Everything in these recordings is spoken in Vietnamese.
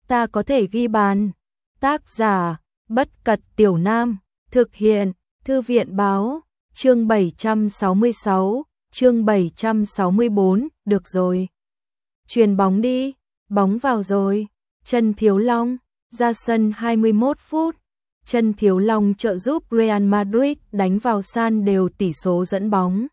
ta có thể ghi bàn. Tác giả, Bất Cật Tiểu Nam, thực hiện, Thư viện Báo, chương 766, chương 764, được rồi. Chuyền bóng đi, bóng vào rồi. Trần Thiếu Long, ra sân 21 phút. Trần Thiếu Long trợ giúp Real Madrid đánh vào san đều tỷ số dẫn bóng.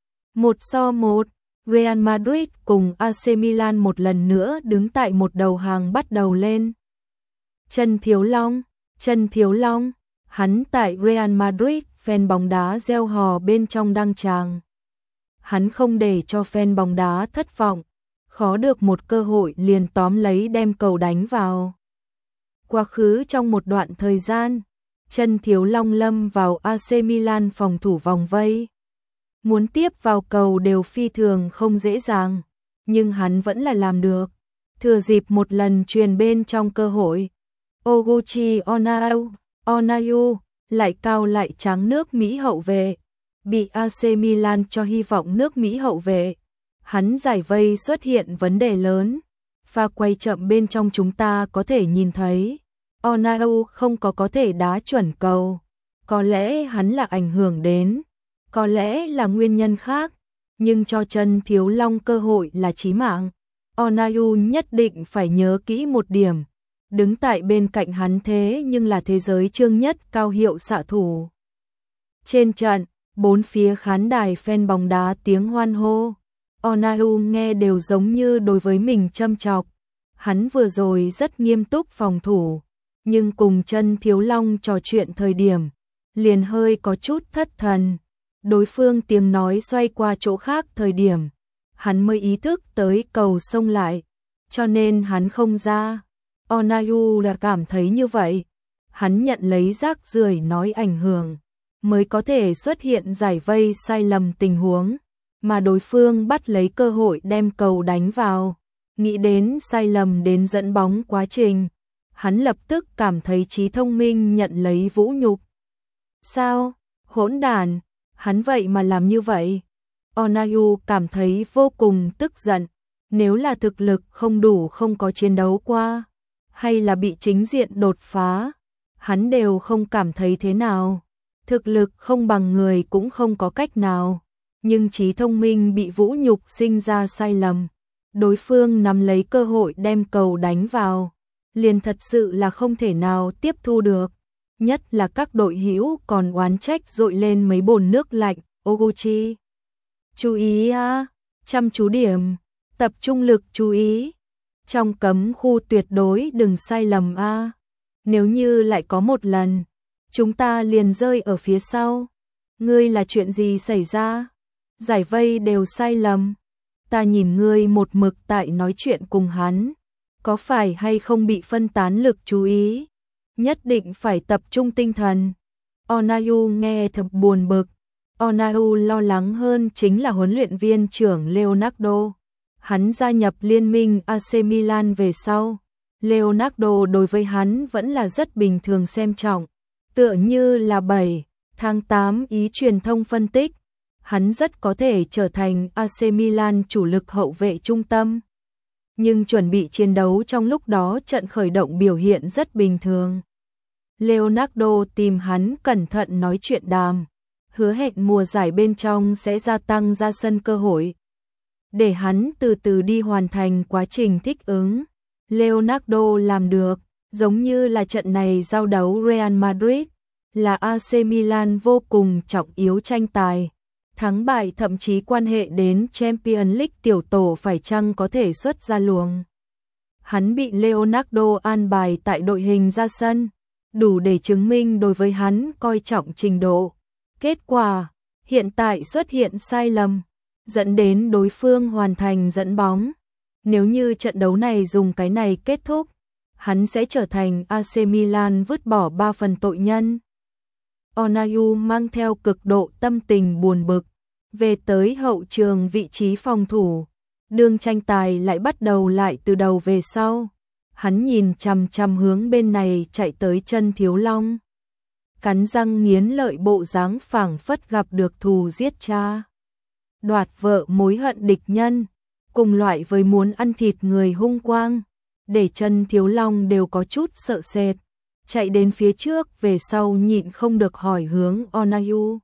1-1, Real Madrid cùng AC Milan một lần nữa đứng tại một đầu hàng bắt đầu lên. Trần Thiếu Long, hắn tại Real Madrid, fan bóng đá reo hò bên trong đăng tràng. Hắn không để cho fan bóng đá thất vọng, khó được một cơ hội liền tóm lấy đem cầu đánh vào. Quá khứ trong một đoạn thời gian, Trần Thiếu Long lâm vào AC Milan phòng thủ vòng vây. Muốn tiếp vào cầu đều phi thường không dễ dàng, nhưng hắn vẫn là làm được. Thừa dịp một lần truyền bên trong cơ hội, Oguchi Onayu lại cao lại trắng nước Mỹ hậu vệ, bị AC Milan cho hy vọng nước Mỹ hậu vệ. Hắn giải vây xuất hiện vấn đề lớn. Pha quay chậm bên trong chúng ta có thể nhìn thấy Onayu không có thể đá chuẩn cầu. Có lẽ hắn là ảnh hưởng đến, có lẽ là nguyên nhân khác, nhưng cho Trần Thiếu Long cơ hội là chí mạng. Onayu nhất định phải nhớ kỹ một điểm, đứng tại bên cạnh hắn thế nhưng là thế giới trương nhất cao hiệu xạ thủ. Trên trận, bốn phía khán đài fan bóng đá tiếng hoan hô. Onayu nghe đều giống như đối với mình châm chọc. Hắn vừa rồi rất nghiêm túc phòng thủ, nhưng cùng Trần Thiếu Long trò chuyện thời điểm, liền hơi có chút thất thần. Đối phương tiếng nói xoay qua chỗ khác thời điểm, hắn mới ý thức tới cầu xông lại, cho nên hắn không ra. Onayu là cảm thấy như vậy, hắn nhận lấy rác rưởi nói ảnh hưởng, mới có thể xuất hiện giải vây sai lầm tình huống, mà đối phương bắt lấy cơ hội đem cầu đánh vào. Nghĩ đến sai lầm đến dẫn bóng quá trình, hắn lập tức cảm thấy trí thông minh nhận lấy vũ nhục. Sao? Hỗn đản, hắn vậy mà làm như vậy. Onayu cảm thấy vô cùng tức giận, nếu là thực lực không đủ không có chiến đấu qua, hay là bị chính diện đột phá, hắn đều không cảm thấy thế nào. Thực lực không bằng người cũng không có cách nào, nhưng trí thông minh bị vũ nhục sinh ra sai lầm. Đối phương nắm lấy cơ hội đem cầu đánh vào, liền thật sự là không thể nào tiếp thu được. Nhất là các đội hữu còn oán trách dội lên mấy bồn nước lạnh. Oguchi, chú ý à, chăm chú điểm, tập trung lực chú ý. Trong cấm khu tuyệt đối đừng sai lầm a. Nếu như lại có một lần, chúng ta liền rơi ở phía sau. Ngươi là chuyện gì xảy ra? Giải vây đều sai lầm. Ta nhìn ngươi một mực tại nói chuyện cùng hắn, có phải hay không bị phân tán lực chú ý? Nhất định phải tập trung tinh thần. Onayu nghe thật buồn bực. Onayu lo lắng hơn chính là huấn luyện viên trưởng Leonardo. Hắn gia nhập liên minh AC Milan về sau, Leonardo đối với hắn vẫn là rất bình thường xem trọng. Tựa như là 7 tháng 8 ý truyền thông phân tích, hắn rất có thể trở thành AC Milan chủ lực hậu vệ trung tâm. Nhưng chuẩn bị chiến đấu trong lúc đó trận khởi động biểu hiện rất bình thường. Leonardo tìm hắn cẩn thận nói chuyện đàm, hứa hẹn mùa giải bên trong sẽ gia tăng ra sân cơ hội, để hắn từ từ đi hoàn thành quá trình thích ứng. Leonardo làm được, giống như là trận này giao đấu Real Madrid, là AC Milan vô cùng trọng yếu tranh tài. Thắng bại thậm chí quan hệ đến Champions League tiểu tổ phải chăng có thể xuất ra luồng. Hắn bị Leonardo an bài tại đội hình ra sân, đủ để chứng minh đối với hắn coi trọng trình độ. Kết quả, hiện tại xuất hiện sai lầm, dẫn đến đối phương hoàn thành dẫn bóng. Nếu như trận đấu này dùng cái này kết thúc, hắn sẽ trở thành AC Milan vứt bỏ 3 phần tội nhân. Onayu mang theo cực độ tâm tình buồn bực, về tới hậu trường vị trí phòng thủ. Đường tranh tài lại bắt đầu lại từ đầu về sau. Hắn nhìn chằm chằm hướng bên này chạy tới Trần Thiếu Long. Cắn răng nghiến lợi bộ dáng phảng phất gặp được thù giết cha, đoạt vợ mối hận địch nhân, cùng loại với muốn ăn thịt người hung quang. để chân Thiếu Long đều có chút sợ sệt, chạy đến phía trước về sau nhịn không được hỏi hướng Onayu.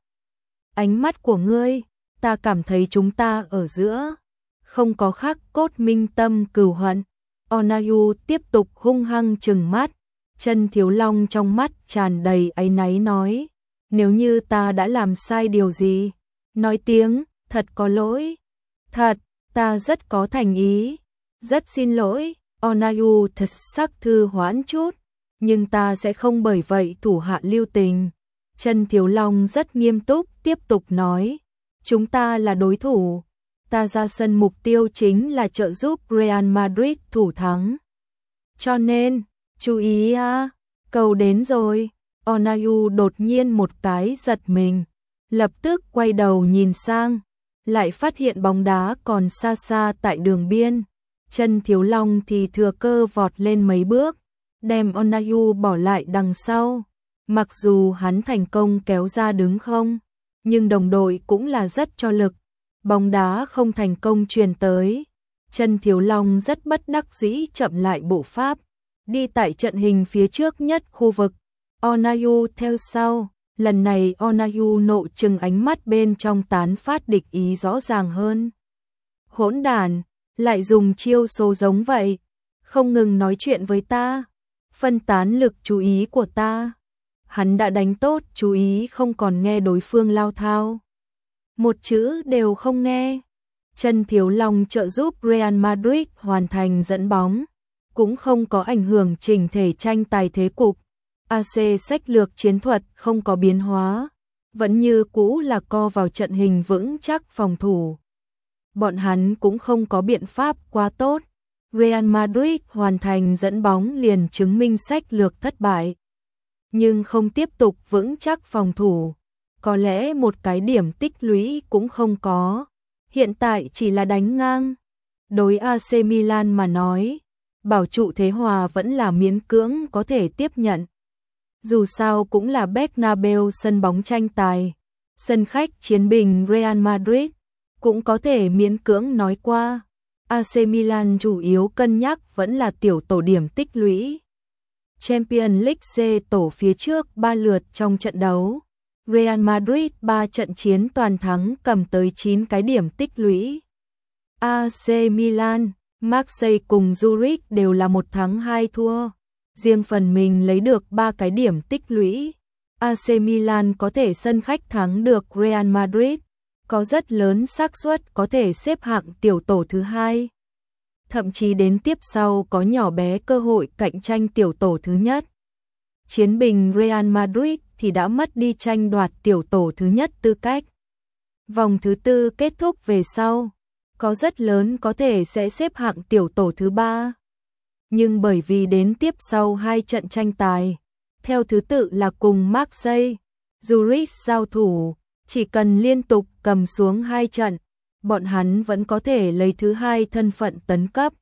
Ánh mắt của ngươi, ta cảm thấy chúng ta ở giữa, không có khắc cốt minh tâm cừu hận. Onayu tiếp tục hung hăng trừng mắt, chân Thiếu Long trong mắt tràn đầy áy náy nói, nếu như ta đã làm sai điều gì, nói tiếng, thật có lỗi. Thật, ta rất có thành ý, rất xin lỗi. Onayu thật sắc thư hoãn chút, nhưng ta sẽ không bởi vậy thủ hạ lưu tình. Chân Thiếu Long rất nghiêm túc tiếp tục nói, chúng ta là đối thủ, ta ra sân mục tiêu chính là trợ giúp Real Madrid thủ thắng. Cho nên, chú ý à, cầu đến rồi. Onayu đột nhiên một cái giật mình, lập tức quay đầu nhìn sang, lại phát hiện bóng đá còn xa xa tại đường biên. Chân Thiếu Long thì thừa cơ vọt lên mấy bước, đem Onayu bỏ lại đằng sau. Mặc dù hắn thành công kéo ra đứng không, nhưng đồng đội cũng là rất cho lực. Bóng đá không thành công truyền tới. Chân Thiếu Long rất bất đắc dĩ chậm lại bộ pháp, đi tại trận hình phía trước nhất khu vực. Onayu theo sau, lần này Onayu nộ trừng ánh mắt bên trong tán phát địch ý rõ ràng hơn. Hỗn đản, lại dùng chiêu số giống vậy, không ngừng nói chuyện với ta, phân tán lực chú ý của ta. Hắn đã đánh tốt chú ý không còn nghe đối phương lao thao. Một chữ đều không nghe. Chân Thiếu Long trợ giúp Real Madrid hoàn thành dẫn bóng, cũng không có ảnh hưởng chỉnh thể tranh tài thế cục. AC sách lược chiến thuật không có biến hóa, vẫn như cũ là co vào trận hình vững chắc phòng thủ. Bọn hắn cũng không có biện pháp quá tốt. Real Madrid hoàn thành dẫn bóng liền chứng minh sách lược thất bại, nhưng không tiếp tục vững chắc phòng thủ. Có lẽ một cái điểm tích lũy cũng không có, hiện tại chỉ là đánh ngang. Đối AC Milan mà nói, bảo trụ thế hòa vẫn là miễn cưỡng có thể tiếp nhận. Dù sao cũng là Bernabeu sân bóng tranh tài, sân khách chiến bình Real Madrid, cũng có thể miễn cưỡng nói qua. AC Milan chủ yếu cân nhắc vẫn là tiểu tổ điểm tích lũy. Champions League C tổ phía trước 3 lượt trong trận đấu, Real Madrid 3 trận chiến toàn thắng cầm tới 9 cái điểm tích lũy. AC Milan, Marseille cùng Zurich đều là 1 thắng 2 thua, riêng phần mình lấy được 3 cái điểm tích lũy. AC Milan có thể sân khách thắng được Real Madrid, có rất lớn xác suất có thể xếp hạng tiểu tổ thứ 2. Thậm chí đến tiếp sau có nhỏ bé cơ hội cạnh tranh tiểu tổ thứ nhất. Chiến bình Real Madrid thì đã mất đi tranh đoạt tiểu tổ thứ nhất tư cách. Vòng thứ tư kết thúc về sau, có rất lớn có thể sẽ xếp hạng tiểu tổ thứ 3. Nhưng bởi vì đến tiếp sau 2 trận tranh tài, theo thứ tự là cùng Marseille, Zurich giao thủ, chỉ cần liên tục cầm xuống 2 trận, bọn hắn vẫn có thể lấy thứ 2 thân phận tấn cấp.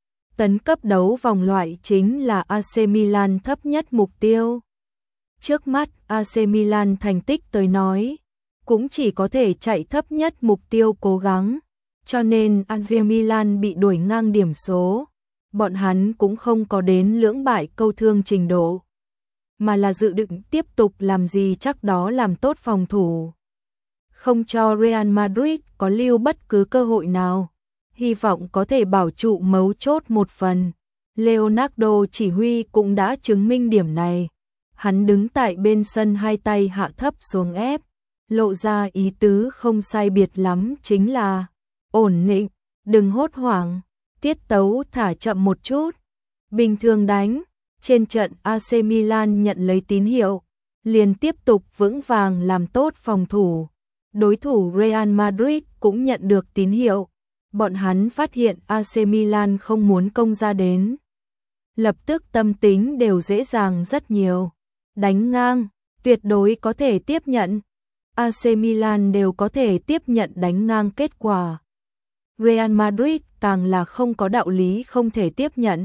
Tấn cấp đấu vòng loại chính là AC Milan thấp nhất mục tiêu. Trước mắt AC Milan thành tích tới nói, cũng chỉ có thể chạy thấp nhất mục tiêu cố gắng, cho nên AC Milan bị đuổi ngang điểm số. Bọn hắn cũng không có đến lưỡng bại câu thương trình độ, mà là dự định tiếp tục làm gì chắc đó làm tốt phòng thủ, không cho Real Madrid có lưu bất cứ cơ hội nào, hy vọng có thể bảo trụ mấu chốt một phần. Leonardo chỉ huy cũng đã chứng minh điểm này. Hắn đứng tại bên sân hai tay hạ thấp xuống ép, lộ ra ý tứ không sai biệt lắm chính là ổn định, đừng hốt hoảng, tiết tấu thả chậm một chút, bình thường đánh. Trên trận AC Milan nhận lấy tín hiệu, liền tiếp tục vững vàng làm tốt phòng thủ. Đối thủ Real Madrid cũng nhận được tín hiệu, bọn hắn phát hiện AC Milan không muốn công ra đến, lập tức tâm tính đều dễ dàng rất nhiều. Đánh ngang, tuyệt đối có thể tiếp nhận. AC Milan đều có thể tiếp nhận đánh ngang kết quả. Real Madrid càng là không có đạo lý không thể tiếp nhận,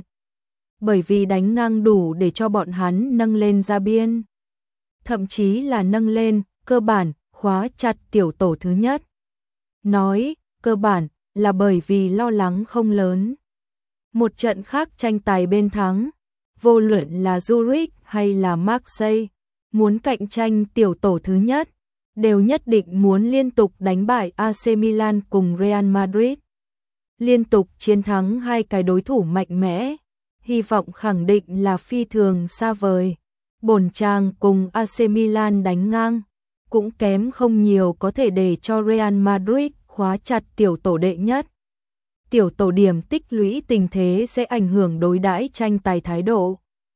bởi vì đánh ngang đủ để cho bọn hắn nâng lên ra biên, thậm chí là nâng lên, cơ bản, khóa chặt tiểu tổ thứ nhất. Nói, cơ bản, là bởi vì lo lắng không lớn. Một trận khác tranh tài bên thắng, vô luận là Zurich hay là Marseille, muốn cạnh tranh tiểu tổ thứ nhất, đều nhất định muốn liên tục đánh bại AC Milan cùng Real Madrid. Liên tục chiến thắng hai cái đối thủ mạnh mẽ, hy vọng khẳng định là phi thường xa vời. Bổn chàng cùng AC Milan đánh ngang, cũng kém không nhiều có thể để cho Real Madrid khóa chặt tiểu tổ đệ nhất. Tiểu tổ điểm tích lũy tình thế sẽ ảnh hưởng đối đãi tranh tài thái độ,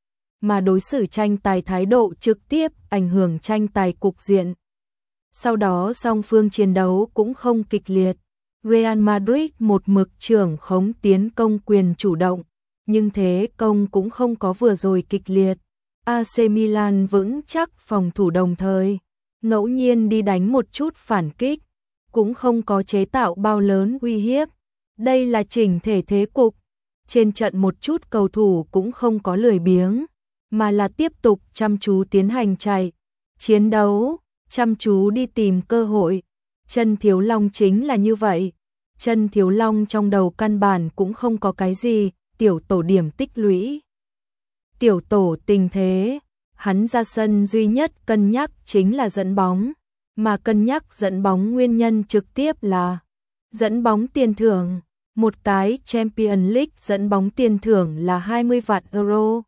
mà đối xử tranh tài thái độ trực tiếp ảnh hưởng tranh tài cục diện. Sau đó song phương chiến đấu cũng không kịch liệt. Real Madrid một mực trưởng khống tiến công quyền chủ động, nhưng thế công cũng không có vừa rồi kịch liệt. AC Milan vững chắc phòng thủ đồng thời, ngẫu nhiên đi đánh một chút phản kích, cũng không có chế tạo bao lớn uy hiếp. Đây là chỉnh thể thế cục. Trên trận một chút cầu thủ cũng không có lười biếng, mà là tiếp tục chăm chú tiến hành chạy, chiến đấu, chăm chú đi tìm cơ hội. Chân Thiếu Long chính là như vậy. Chân Thiếu Long trong đầu căn bản cũng không có cái gì, tiểu tổ điểm tích lũy, tiểu tổ tình thế, hắn ra sân duy nhất cân nhắc chính là dẫn bóng, mà cân nhắc dẫn bóng nguyên nhân trực tiếp là dẫn bóng tiền thưởng, một cái Champions League dẫn bóng tiền thưởng là 20 vạn euro.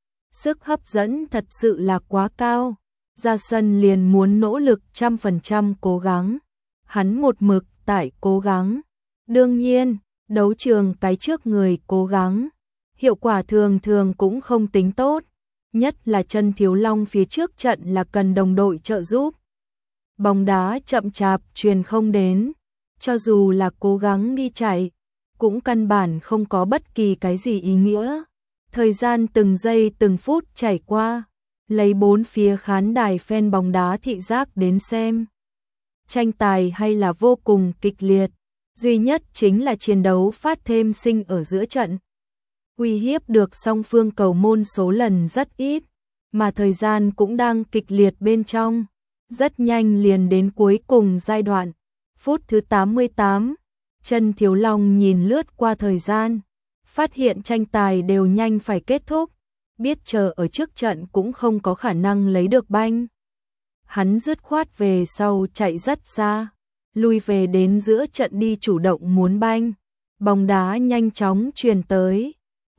Sức hấp dẫn thật sự là quá cao, ra sân liền muốn nỗ lực 100% cố gắng, hắn một mực tại cố gắng. Đương nhiên, đấu trường cái trước người cố gắng, hiệu quả thường thường cũng không tính tốt, nhất là Chân Thiếu Long phía trước trận là cần đồng đội trợ giúp. Bóng đá chậm chạp truyền không đến, cho dù là cố gắng đi chạy, cũng căn bản không có bất kỳ cái gì ý nghĩa. Thời gian từng giây từng phút chảy qua, lấy bốn phía khán đài fan bóng đá thị giác đến xem. Tranh tài hay là vô cùng kịch liệt, duy nhất chính là chiến đấu phát thêm sinh ở giữa trận. Uy hiếp được song phương cầu môn số lần rất ít, mà thời gian cũng đang kịch liệt bên trong. Rất nhanh liền đến cuối cùng giai đoạn, phút thứ 88, Chân Thiếu Long nhìn lướt qua thời gian, phát hiện tranh tài đều nhanh phải kết thúc, biết chờ ở trước trận cũng không có khả năng lấy được banh. Hắn dứt khoát về sau chạy rất xa, lui về đến giữa trận đi chủ động muốn banh. Bóng đá nhanh chóng truyền tới.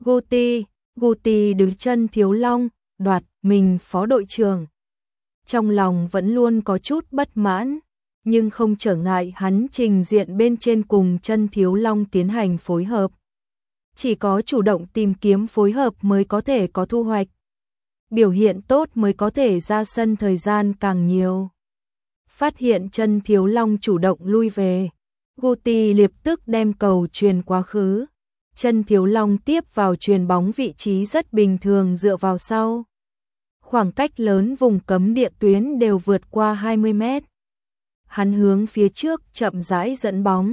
Guti đứng Chân Thiếu Long, đoạt mình phó đội trưởng. Trong lòng vẫn luôn có chút bất mãn, nhưng không trở ngại hắn trình diện bên trên cùng Chân Thiếu Long tiến hành phối hợp. Chỉ có chủ động tìm kiếm phối hợp mới có thể có thu hoạch. Biểu hiện tốt mới có thể ra sân thời gian càng nhiều. Phát hiện Chân Thiếu Long chủ động lui về, Guti lập tức đem cầu truyền quá khứ. Chân Thiếu Long tiếp vào chuyền bóng vị trí rất bình thường dựa vào sau. Khoảng cách lớn vùng cấm địa tuyến đều vượt qua 20 mét. Hắn hướng phía trước chậm rãi dẫn bóng.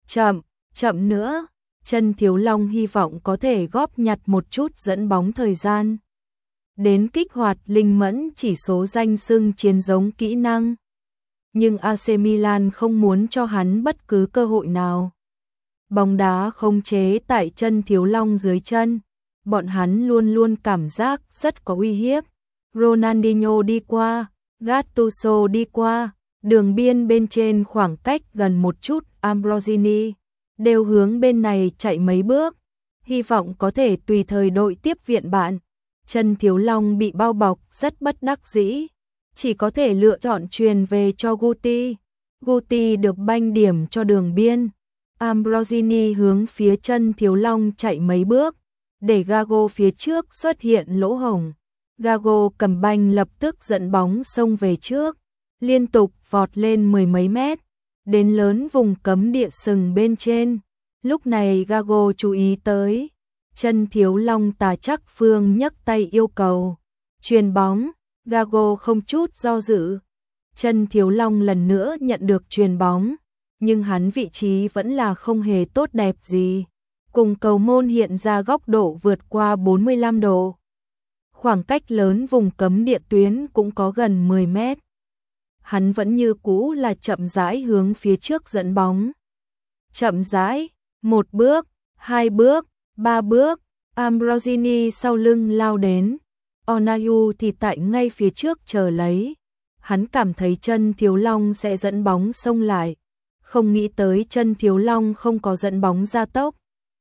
Chậm nữa. Chân Thiếu Long hy vọng có thể góp nhặt một chút dẫn bóng thời gian. Đến kích hoạt linh mẫn chỉ số danh xưng chiến giống kỹ năng. Nhưng AC Milan không muốn cho hắn bất cứ cơ hội nào. Bóng đá không chế tại Chân Thiếu Long dưới chân. Bọn hắn luôn luôn cảm giác rất có uy hiếp. Ronaldinho đi qua, Gattuso đi qua, đường biên bên trên khoảng cách gần một chút Ambrosini, đều hướng bên này chạy mấy bước, hy vọng có thể tùy thời đội tiếp viện bạn. Chân Thiếu Long bị bao bọc rất bất đắc dĩ, chỉ có thể lựa chọn truyền về cho Guti. Guti được banh điểm cho đường biên. Ambrosini hướng phía Chân Thiếu Long chạy mấy bước, để Gago phía trước xuất hiện lỗ hổng. Gago cầm banh lập tức dẫn bóng xông về trước, liên tục vọt lên mười mấy mét, đến lớn vùng cấm địa sừng bên trên. Lúc này Gago chú ý tới, Chân Thiếu Long tà chắc phương nhấc tay yêu cầu chuyền bóng. Gago không chút do dự. Chân Thiếu Long lần nữa nhận được chuyền bóng, nhưng hắn vị trí vẫn là không hề tốt đẹp gì. Cùng cầu môn hiện ra góc độ vượt qua 45 độ. Khoảng cách lớn vùng cấm địa tuyến cũng có gần 10 mét. Hắn vẫn như cũ là chậm rãi hướng phía trước dẫn bóng. Chậm rãi, một bước, hai bước, 3 bước, Ambrosini sau lưng lao đến, Onayu thì tại ngay phía trước chờ lấy. Hắn cảm thấy chân Thiếu Long sẽ dẫn bóng xông lại, không nghĩ tới chân Thiếu Long không có dẫn bóng ra tốc,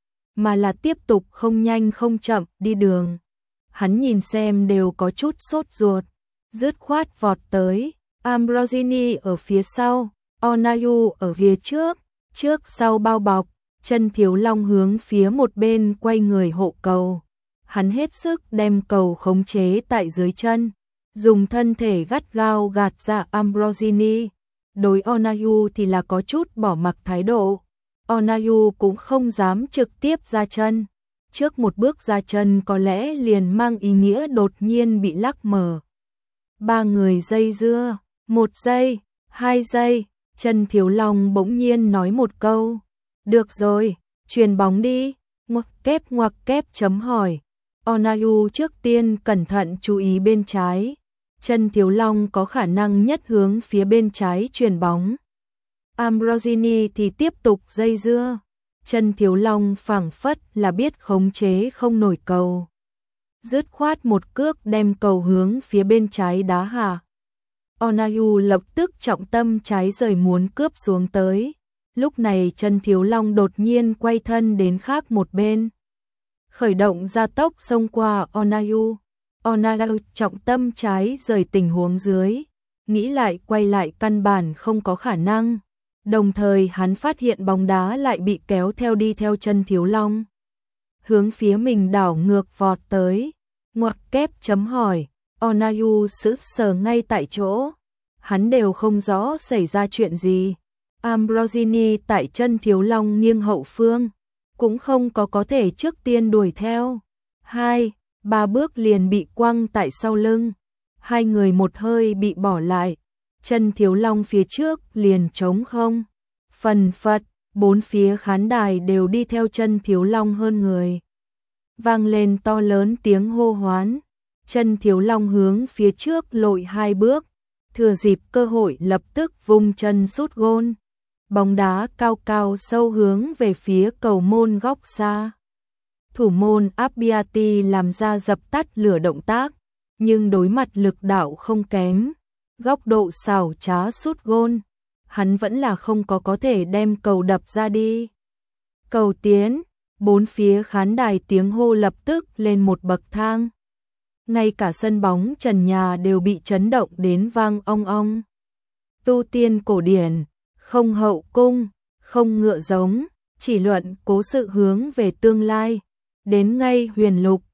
mà là tiếp tục không nhanh không chậm đi đường. Hắn nhìn xem đều có chút sốt ruột, dứt khoát vọt tới, Ambrosini ở phía sau, Onayu ở phía trước, trước sau bao bọc, chân Thiếu Long hướng phía một bên quay người hộ cầu. Hắn hết sức đem cầu khống chế tại dưới chân, dùng thân thể gắt gao gạt ra Ambrosini. Đối Onayu thì là có chút bỏ mặc thái độ. Onayu cũng không dám trực tiếp ra chân. Trước một bước ra chân có lẽ liền mang ý nghĩa đột nhiên bị lắc mở. 3 người dây dưa, 1 giây, 2 giây, chân Thiếu Long bỗng nhiên nói một câu. Được rồi, chuyền bóng đi, ngoặc kép chấm hỏi. Onayu trước tiên cẩn thận chú ý bên trái. Chân Thiếu Long có khả năng nhất hướng phía bên trái chuyền bóng. Ambrosini thì tiếp tục dây dưa. Chân Thiếu Long phảng phất là biết khống chế không nổi cầu. Dứt khoát một cước đem cầu hướng phía bên trái đá hạ. Onayu lập tức trọng tâm trái rời muốn cướp xuống tới. Lúc này chân Thiếu Long đột nhiên quay thân đến khác một bên. Khởi động gia tốc xông qua Onayu. Onayu trọng tâm trái rời tình huống dưới. Nghĩ lại quay lại căn bản không có khả năng. Đồng thời hắn phát hiện bóng đá lại bị kéo theo đi theo chân Thiếu Long. Hướng phía mình đảo ngược vọt tới. Ngoặc kép chấm hỏi. Onayu sững sờ ngay tại chỗ. Hắn đều không rõ xảy ra chuyện gì. Ambrosini tại chân Thiếu Long nghiêng hậu phương. Cũng không có thể trước tiên đuổi theo. 2, 3 bước liền bị quăng tại sau lưng. 2 người một hơi bị bỏ lại. Chân Thiếu Long phía trước liền trống không. Phần phật, 4 phía khán đài đều đi theo chân Thiếu Long hơn người. Vang lên to lớn tiếng hô hoán. Chân Thiếu Long hướng phía trước lội 2 bước. Thừa dịp cơ hội lập tức vung chân sút gôn. Bóng đá cao cao sâu hướng về phía cầu môn góc xa. Thủ môn Abbiati làm ra dập tắt lửa động tác, nhưng đối mặt lực đạo không kém, góc độ xảo trá sút gôn, hắn vẫn là không có thể đem cầu đập ra đi. Cầu tiến, 4 phía khán đài tiếng hô lập tức lên một bậc thang. Ngay cả sân bóng trần nhà đều bị chấn động đến vang ong ong. Tu tiên cổ điển, không hậu cung, không ngựa giống, chỉ luận cố sự hướng về tương lai. Đến ngay huyền lục,